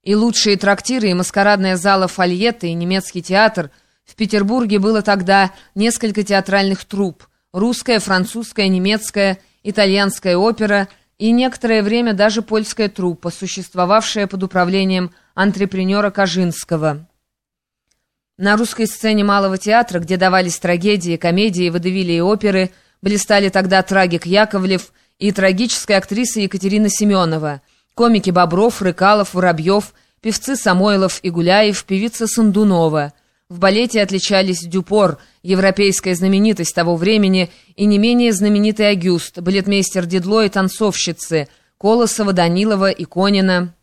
И лучшие трактиры, и маскарадная зала Фольетта, и немецкий театр. В Петербурге было тогда несколько театральных труп: русская, французская, немецкая, итальянская опера и некоторое время даже польская труппа, существовавшая под управлением антрепренера Кожинского. На русской сцене Малого театра, где давались трагедии, комедии, водевили и оперы, блистали тогда трагик Яковлев и трагическая актриса Екатерина Семенова, комики Бобров, Рыкалов, Воробьев, певцы Самойлов и Гуляев, певица Сандунова. В балете отличались Дюпор, европейская знаменитость того времени, и не менее знаменитый Агюст, балетмейстер Дедло и танцовщицы Колосова, Данилова и Конина.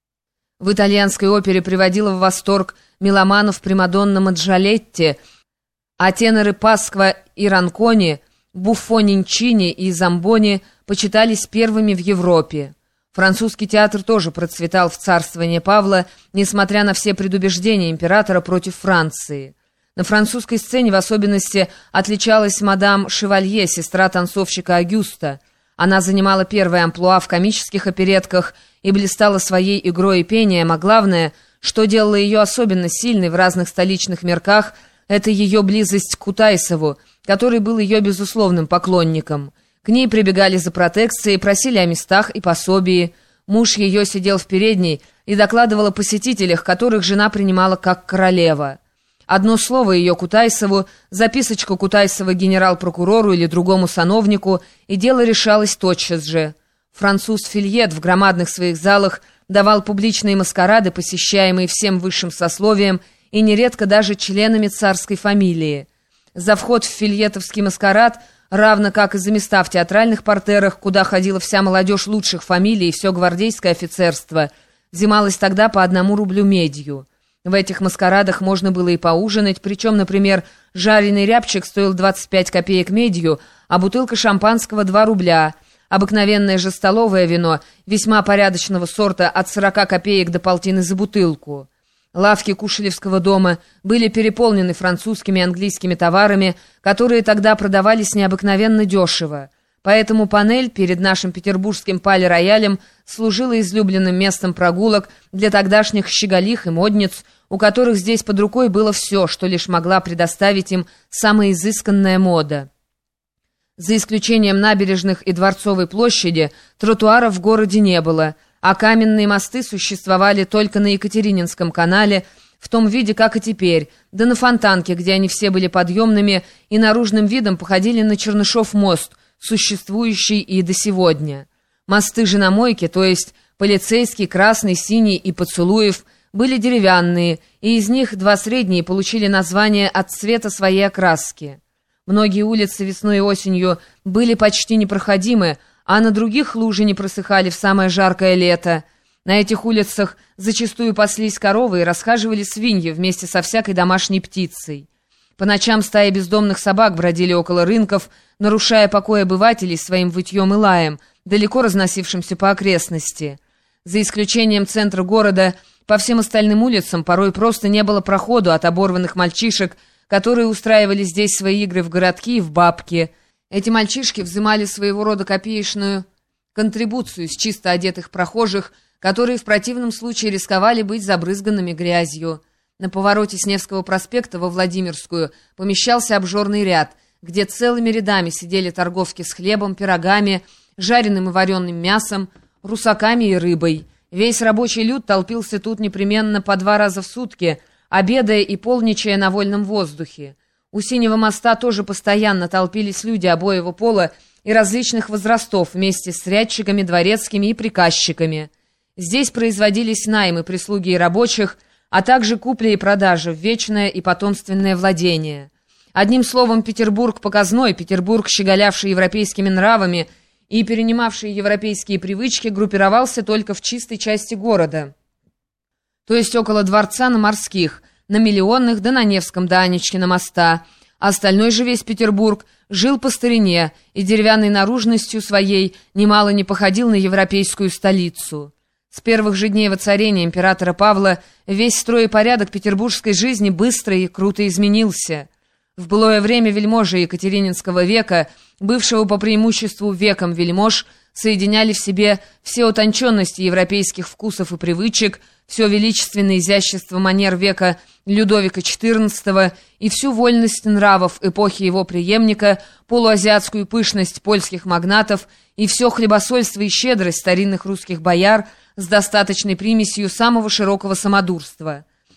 В итальянской опере приводила в восторг меломанов примадонна Маджолетти, а теноры Пасква и Ранкони, Буффонинчини и Замбони почитались первыми в Европе. Французский театр тоже процветал в царствовании Павла, несмотря на все предубеждения императора против Франции. На французской сцене в особенности отличалась мадам Шевалье, сестра танцовщика Агюста. Она занимала первое амплуа в комических оперетках и блистала своей игрой и пением, а главное, что делало ее особенно сильной в разных столичных мерках, это ее близость к Кутайсову, который был ее безусловным поклонником. К ней прибегали за протекцией, просили о местах и пособии. Муж ее сидел в передней и докладывал о посетителях, которых жена принимала как королева. Одно слово ее Кутайсову, записочку Кутайсова генерал-прокурору или другому сановнику, и дело решалось тотчас же. Француз Фильет в громадных своих залах давал публичные маскарады, посещаемые всем высшим сословием и нередко даже членами царской фамилии. За вход в фильетовский маскарад, равно как и за места в театральных партерах, куда ходила вся молодежь лучших фамилий и все гвардейское офицерство, взималось тогда по 1 рублю медью. В этих маскарадах можно было и поужинать, причем, например, жареный рябчик стоил 25 копеек медью, а бутылка шампанского 2 рубля. Обыкновенное же столовое вино, весьма порядочного сорта, от 40 копеек до полтины за бутылку. Лавки Кушелевского дома были переполнены французскими и английскими товарами, которые тогда продавались необыкновенно дешево. Поэтому панель перед нашим петербургским пале-роялем служила излюбленным местом прогулок для тогдашних щеголих и модниц, у которых здесь под рукой было все, что лишь могла предоставить им самая изысканная мода. За исключением набережных и Дворцовой площади, тротуаров в городе не было, а каменные мосты существовали только на Екатерининском канале, в том виде, как и теперь, да на Фонтанке, где они все были подъемными и наружным видом походили на Чернышов мост, существующий и до сегодня. Мосты же на Мойке, то есть Полицейский, Красный, Синий и Поцелуев, были деревянные, и из них 2 средние получили название от цвета своей окраски. Многие улицы весной и осенью были почти непроходимы, а на других лужи не просыхали в самое жаркое лето. На этих улицах зачастую паслись коровы и расхаживали свиньи вместе со всякой домашней птицей. По ночам стаи бездомных собак бродили около рынков, нарушая покой обывателей своим вытьем и лаем, далеко разносившимся по окрестности. За исключением центра города, по всем остальным улицам порой просто не было проходу от оборванных мальчишек, которые устраивали здесь свои игры в городки и в бабки. Эти мальчишки взимали своего рода копеечную контрибуцию с чисто одетых прохожих, которые в противном случае рисковали быть забрызганными грязью. На повороте с Невского проспекта во Владимирскую помещался обжорный ряд, где целыми рядами сидели торговки с хлебом, пирогами, жареным и вареным мясом, русаками и рыбой. Весь рабочий люд толпился тут непременно по 2 раза в сутки, обедая и полничая на вольном воздухе. У Синего моста тоже постоянно толпились люди обоего пола и различных возрастов вместе с рядчиками, дворецкими и приказчиками. Здесь производились наймы прислуги и рабочих, а также купля и продажа в вечное и потомственное владение. Одним словом, Петербург показной, Петербург, щеголявший европейскими нравами и перенимавший европейские привычки, группировался только в чистой части города, то есть около дворца на Морских, на Миллионных да на Невском до Анечкина моста. Остальной же весь Петербург жил по старине и деревянной наружностью своей немало не походил на европейскую столицу. С первых же дней воцарения императора Павла весь строй и порядок петербургской жизни быстро и круто изменился. В былое время вельможи Екатерининского века, бывшего по преимуществу веком вельмож, соединяли в себе все утонченности европейских вкусов и привычек, все величественное изящество манер века Людовика XIV и всю вольность нравов эпохи его преемника, полуазиатскую пышность польских магнатов и все хлебосольство и щедрость старинных русских бояр с достаточной примесью самого широкого самодурства.